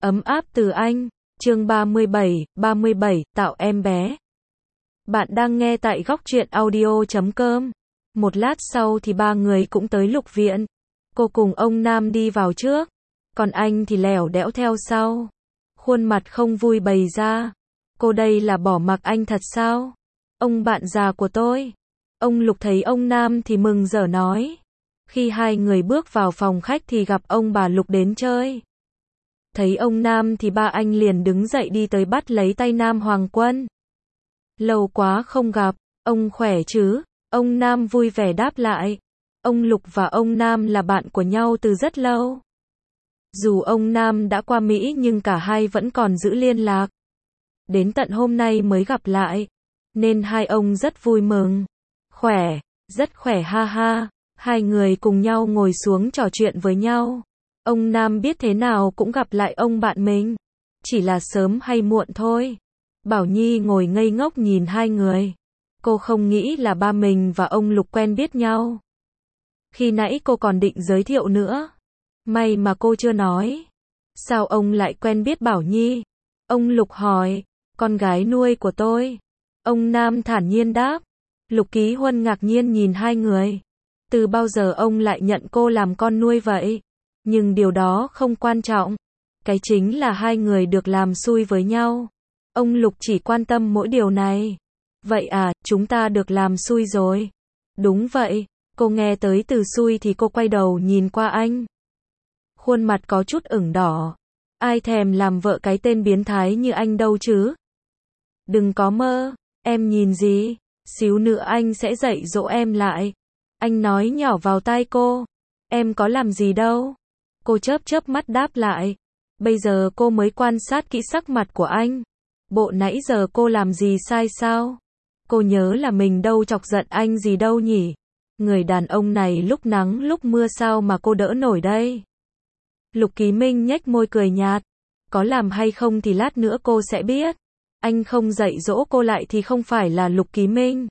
Ấm áp từ anh. Chương 37, tạo em bé. Bạn đang nghe tại góc truyện audio.com. Một lát sau thì ba người cũng tới lục viện. Cô cùng ông Nam đi vào trước, còn anh thì lẻo đẽo theo sau. Khuôn mặt không vui bày ra. Cô đây là bỏ mặc anh thật sao? Ông bạn già của tôi. Ông Lục thấy ông Nam thì mừng rỡ nói. Khi hai người bước vào phòng khách thì gặp ông bà Lục đến chơi. Thấy ông Nam thì ba anh liền đứng dậy đi tới bắt lấy tay Nam Hoàng Quân. Lâu quá không gặp, ông khỏe chứ? Ông Nam vui vẻ đáp lại. Ông Lục và ông Nam là bạn của nhau từ rất lâu. Dù ông Nam đã qua Mỹ nhưng cả hai vẫn còn giữ liên lạc. Đến tận hôm nay mới gặp lại, nên hai ông rất vui mừng. Khỏe, rất khỏe ha ha. Hai người cùng nhau ngồi xuống trò chuyện với nhau. Ông Nam biết thế nào cũng gặp lại ông bạn mình. Chỉ là sớm hay muộn thôi. Bảo Nhi ngồi ngây ngốc nhìn hai người. Cô không nghĩ là ba mình và ông Lục quen biết nhau. Khi nãy cô còn định giới thiệu nữa. May mà cô chưa nói. Sao ông lại quen biết Bảo Nhi? Ông Lục hỏi. Con gái nuôi của tôi. Ông Nam thản nhiên đáp. Lục Ký Huân ngạc nhiên nhìn hai người. Từ bao giờ ông lại nhận cô làm con nuôi vậy? Nhưng điều đó không quan trọng. Cái chính là hai người được làm xui với nhau. Ông Lục chỉ quan tâm mỗi điều này. Vậy à, chúng ta được làm xui rồi. Đúng vậy. Cô nghe tới từ xui thì cô quay đầu nhìn qua anh. Khuôn mặt có chút ửng đỏ. Ai thèm làm vợ cái tên biến thái như anh đâu chứ? Đừng có mơ. Em nhìn gì? Xíu nữa anh sẽ dạy dỗ em lại. Anh nói nhỏ vào tai cô. Em có làm gì đâu. Cô chớp chớp mắt đáp lại. Bây giờ cô mới quan sát kỹ sắc mặt của anh. Bộ nãy giờ cô làm gì sai sao? Cô nhớ là mình đâu chọc giận anh gì đâu nhỉ? Người đàn ông này lúc nắng lúc mưa sao mà cô đỡ nổi đây? Lục Ký Minh nhếch môi cười nhạt. Có làm hay không thì lát nữa cô sẽ biết. Anh không dạy dỗ cô lại thì không phải là Lục Ký Minh.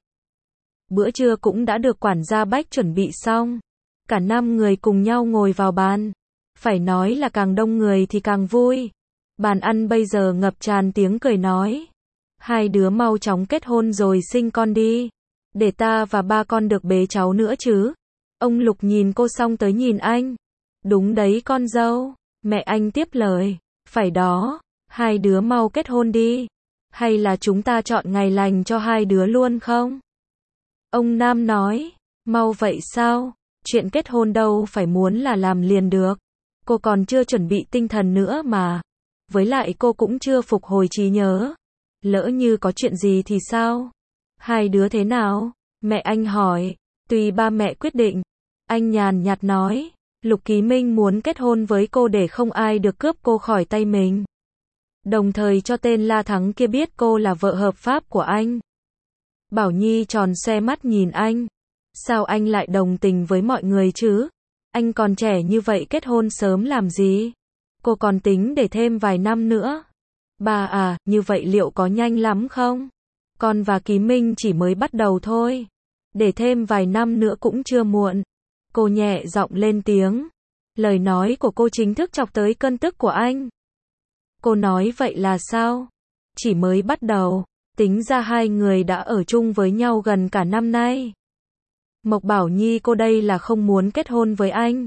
Bữa trưa cũng đã được quản gia Bách chuẩn bị xong. Cả 5 người cùng nhau ngồi vào bàn. Phải nói là càng đông người thì càng vui. Bàn ăn bây giờ ngập tràn tiếng cười nói. Hai đứa mau chóng kết hôn rồi sinh con đi. Để ta và ba con được bế cháu nữa chứ. Ông Lục nhìn cô xong tới nhìn anh. Đúng đấy con dâu. Mẹ anh tiếp lời. Phải đó. Hai đứa mau kết hôn đi. Hay là chúng ta chọn ngày lành cho hai đứa luôn không? Ông Nam nói. Mau vậy sao? Chuyện kết hôn đâu phải muốn là làm liền được. Cô còn chưa chuẩn bị tinh thần nữa mà. Với lại cô cũng chưa phục hồi trí nhớ. Lỡ như có chuyện gì thì sao? Hai đứa thế nào? Mẹ anh hỏi. Tùy ba mẹ quyết định. Anh nhàn nhạt nói. Lục Ký Minh muốn kết hôn với cô để không ai được cướp cô khỏi tay mình. Đồng thời cho tên La Thắng kia biết cô là vợ hợp pháp của anh. Bảo Nhi tròn xoe mắt nhìn anh. Sao anh lại đồng tình với mọi người chứ? Anh còn trẻ như vậy kết hôn sớm làm gì? Cô còn tính để thêm vài năm nữa. Bà à, như vậy liệu có nhanh lắm không? Con và Ký Minh chỉ mới bắt đầu thôi. Để thêm vài năm nữa cũng chưa muộn. Cô nhẹ giọng lên tiếng. Lời nói của cô chính thức chọc tới cơn tức của anh. Cô nói vậy là sao? Chỉ mới bắt đầu. Tính ra hai người đã ở chung với nhau gần cả năm nay. Mộc Bảo Nhi cô đây là không muốn kết hôn với anh.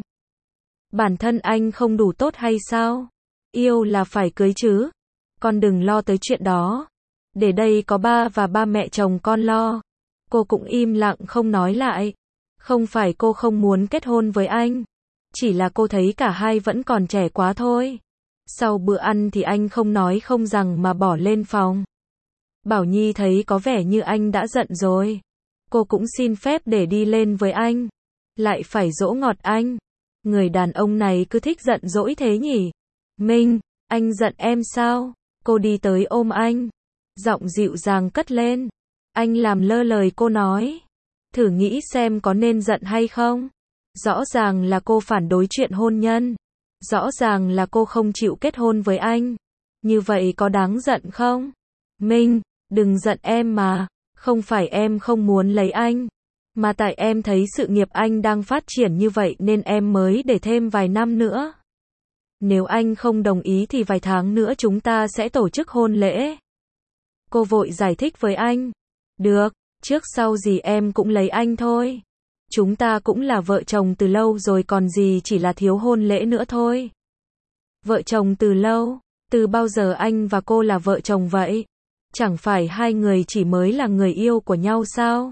Bản thân anh không đủ tốt hay sao? Yêu là phải cưới chứ. Con đừng lo tới chuyện đó. Để đây có ba và ba mẹ chồng con lo. Cô cũng im lặng không nói lại. Không phải cô không muốn kết hôn với anh. Chỉ là cô thấy cả hai vẫn còn trẻ quá thôi. Sau bữa ăn thì anh không nói không rằng mà bỏ lên phòng. Bảo Nhi thấy có vẻ như anh đã giận rồi. Cô cũng xin phép để đi lên với anh. Lại phải dỗ ngọt anh. Người đàn ông này cứ thích giận dỗi thế nhỉ? Minh, anh giận em sao? Cô đi tới ôm anh. Giọng dịu dàng cất lên. Anh làm lơ lời cô nói. Thử nghĩ xem có nên giận hay không? Rõ ràng là cô phản đối chuyện hôn nhân. Rõ ràng là cô không chịu kết hôn với anh. Như vậy có đáng giận không? Minh, đừng giận em mà. Không phải em không muốn lấy anh. Mà tại em thấy sự nghiệp anh đang phát triển như vậy nên em mới để thêm vài năm nữa. Nếu anh không đồng ý thì vài tháng nữa chúng ta sẽ tổ chức hôn lễ. Cô vội giải thích với anh. Được, trước sau gì em cũng lấy anh thôi. Chúng ta cũng là vợ chồng từ lâu rồi còn gì, chỉ là thiếu hôn lễ nữa thôi. Vợ chồng từ lâu? Từ bao giờ anh và cô là vợ chồng vậy? Chẳng phải hai người chỉ mới là người yêu của nhau sao?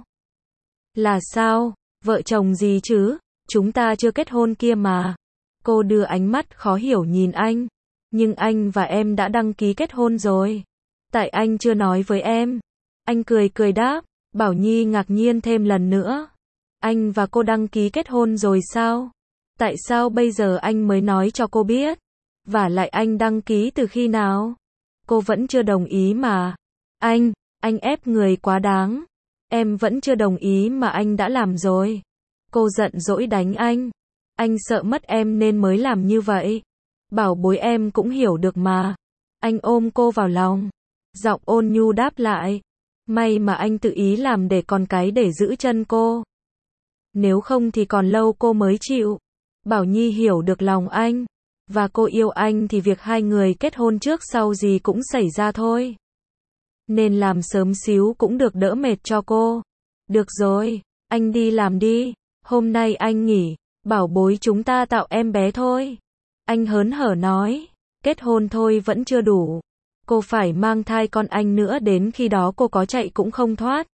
Là sao? Vợ chồng gì chứ? Chúng ta chưa kết hôn kia mà. Cô đưa ánh mắt khó hiểu nhìn anh. Nhưng anh và em đã đăng ký kết hôn rồi. Tại anh chưa nói với em. Anh cười cười đáp. Bảo Nhi ngạc nhiên thêm lần nữa. Anh và cô đăng ký kết hôn rồi sao? Tại sao bây giờ anh mới nói cho cô biết? Và lại anh đăng ký từ khi nào? Cô vẫn chưa đồng ý mà. Anh ép người quá đáng. Em vẫn chưa đồng ý mà anh đã làm rồi. Cô giận dỗi đánh anh. Anh sợ mất em nên mới làm như vậy. Bảo bối em cũng hiểu được mà. Anh ôm cô vào lòng. Giọng ôn nhu đáp lại. May mà anh tự ý làm để còn cái để giữ chân cô. Nếu không thì còn lâu cô mới chịu. Bảo Nhi hiểu được lòng anh. Và cô yêu anh thì việc hai người kết hôn trước sau gì cũng xảy ra thôi. Nên làm sớm xíu cũng được đỡ mệt cho cô. Được rồi, anh đi làm đi. Hôm nay anh nghỉ. Bảo bối chúng ta tạo em bé thôi. Anh hớn hở nói. Kết hôn thôi vẫn chưa đủ. Cô phải mang thai con anh nữa, đến khi đó cô có chạy cũng không thoát.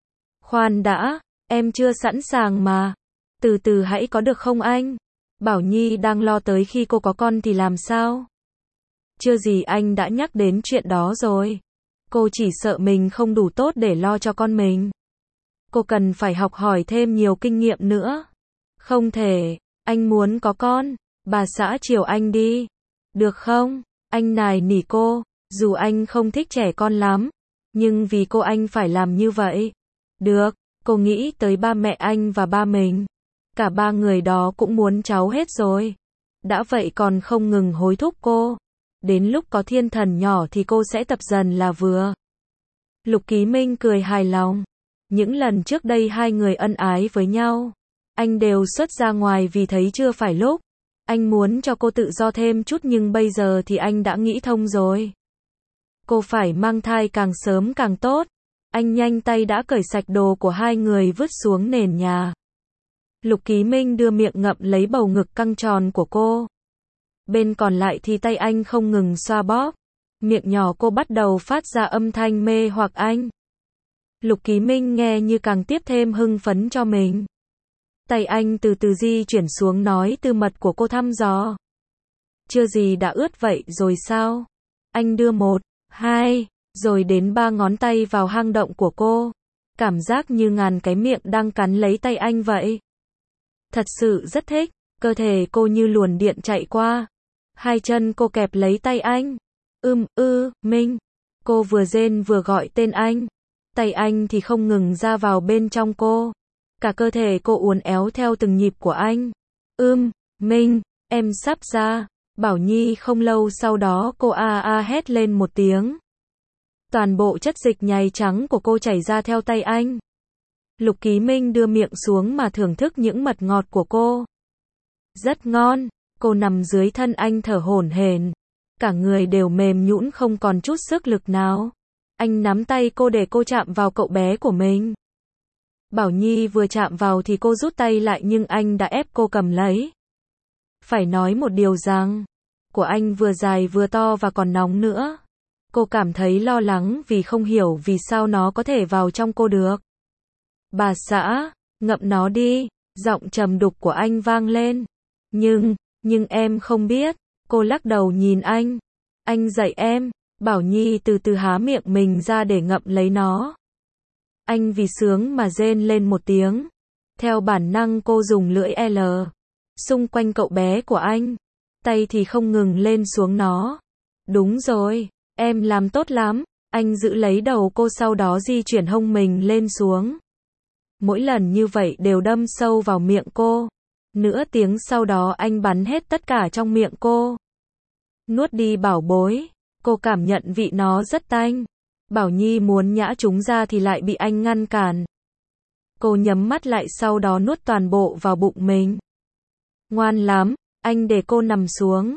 Khoan đã, em chưa sẵn sàng mà. Từ từ hãy có được không anh? Bảo Nhi đang lo tới khi cô có con thì làm sao? Chưa gì anh đã nhắc đến chuyện đó rồi. Cô chỉ sợ mình không đủ tốt để lo cho con mình. Cô cần phải học hỏi thêm nhiều kinh nghiệm nữa. Không thể, anh muốn có con. Bà xã chiều anh đi. Được không? Anh nài nỉ cô. Dù anh không thích trẻ con lắm. Nhưng vì cô anh phải làm như vậy. Được, cô nghĩ tới ba mẹ anh và ba mình. Cả ba người đó cũng muốn cháu hết rồi. Đã vậy còn không ngừng hối thúc cô. Đến lúc có thiên thần nhỏ thì cô sẽ tập dần là vừa. Lục Ký Minh cười hài lòng. Những lần trước đây hai người ân ái với nhau, anh đều xuất ra ngoài vì thấy chưa phải lúc. Anh muốn cho cô tự do thêm chút nhưng bây giờ thì anh đã nghĩ thông rồi. Cô phải mang thai càng sớm càng tốt. Anh nhanh tay đã cởi sạch đồ của hai người vứt xuống nền nhà. Lục Ký Minh đưa miệng ngậm lấy bầu ngực căng tròn của cô. Bên còn lại thì tay anh không ngừng xoa bóp. Miệng nhỏ cô bắt đầu phát ra âm thanh mê hoặc anh. Lục Ký Minh nghe như càng tiếp thêm hưng phấn cho mình. Tay anh từ từ di chuyển xuống nói tư mật của cô thăm dò. Chưa gì đã ướt vậy rồi sao? Anh đưa 1, 2, rồi đến 3 ngón tay vào hang động của cô. Cảm giác như ngàn cái miệng đang cắn lấy tay anh vậy. Thật sự rất thích, cơ thể cô như luồn điện chạy qua. Hai chân cô kẹp lấy tay anh. Minh. Cô vừa rên vừa gọi tên anh. Tay anh thì không ngừng ra vào bên trong cô. Cả cơ thể cô uốn éo theo từng nhịp của anh. Minh, em sắp ra. Bảo Nhi không lâu sau đó cô hét lên một tiếng. Toàn bộ chất dịch nhầy trắng của cô chảy ra theo tay anh. Lục Ký Minh đưa miệng xuống mà thưởng thức những mật ngọt của cô. Rất ngon, cô nằm dưới thân anh thở hổn hển. Cả người đều mềm nhũn không còn chút sức lực nào. Anh nắm tay cô để cô chạm vào cậu bé của mình. Bảo Nhi vừa chạm vào thì cô rút tay lại nhưng anh đã ép cô cầm lấy. Phải nói một điều rằng, của anh vừa dài vừa to và còn nóng nữa. Cô cảm thấy lo lắng vì không hiểu vì sao nó có thể vào trong cô được. Bà xã, ngậm nó đi, giọng trầm đục của anh vang lên. Nhưng em không biết. Cô lắc đầu nhìn anh. Anh dạy em. Bảo Nhi từ từ há miệng mình ra để ngậm lấy nó. Anh vì sướng mà rên lên một tiếng. Theo bản năng cô dùng lưỡi L xung quanh cậu bé của anh. Tay thì không ngừng lên xuống nó. Đúng rồi, em làm tốt lắm. Anh giữ lấy đầu cô sau đó di chuyển hông mình lên xuống. Mỗi lần như vậy đều đâm sâu vào miệng cô. Nửa tiếng sau đó anh bắn hết tất cả trong miệng cô. Nuốt đi bảo bối. Cô cảm nhận vị nó rất tanh. Bảo Nhi muốn nhả chúng ra thì lại bị anh ngăn cản. Cô nhắm mắt lại sau đó nuốt toàn bộ vào bụng mình. Ngoan lắm, anh để cô nằm xuống.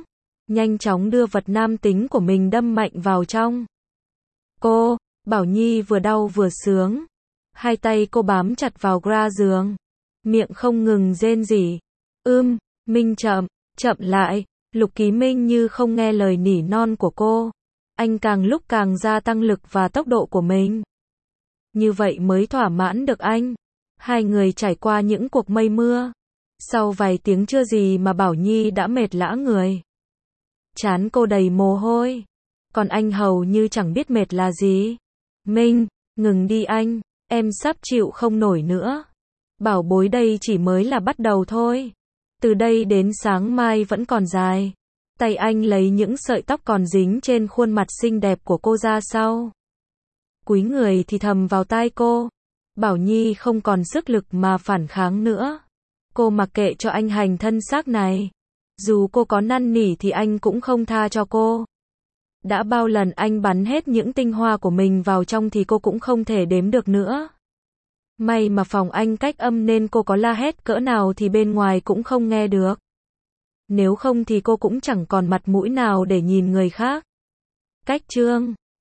nhanh chóng đưa vật nam tính của mình đâm mạnh vào trong. Cô, Bảo Nhi vừa đau vừa sướng. Hai tay cô bám chặt vào gra giường. Miệng không ngừng rên rỉ. Minh chậm, chậm lại. Lục Ký Minh như không nghe lời nỉ non của cô. Anh càng lúc càng gia tăng lực và tốc độ của mình. Như vậy mới thỏa mãn được anh. Hai người trải qua những cuộc mây mưa. Sau vài tiếng chưa gì mà Bảo Nhi đã mệt lả người. Trán cô đầy mồ hôi. Còn anh hầu như chẳng biết mệt là gì. Minh, ngừng đi anh. Em sắp chịu không nổi nữa. Bảo bối đây chỉ mới là bắt đầu thôi. Từ đây đến sáng mai vẫn còn dài. Tay anh lấy những sợi tóc còn dính trên khuôn mặt xinh đẹp của cô ra sau. Cúi người thì thầm vào tai cô. Bảo Nhi không còn sức lực mà phản kháng nữa. Cô mặc kệ cho anh hành thân xác này. Dù cô có năn nỉ thì anh cũng không tha cho cô. Đã bao lần anh bắn hết những tinh hoa của mình vào trong thì cô cũng không thể đếm được nữa. May mà phòng anh cách âm nên cô có la hét cỡ nào thì bên ngoài cũng không nghe được. Nếu không thì cô cũng chẳng còn mặt mũi nào để nhìn người khác. Cách chương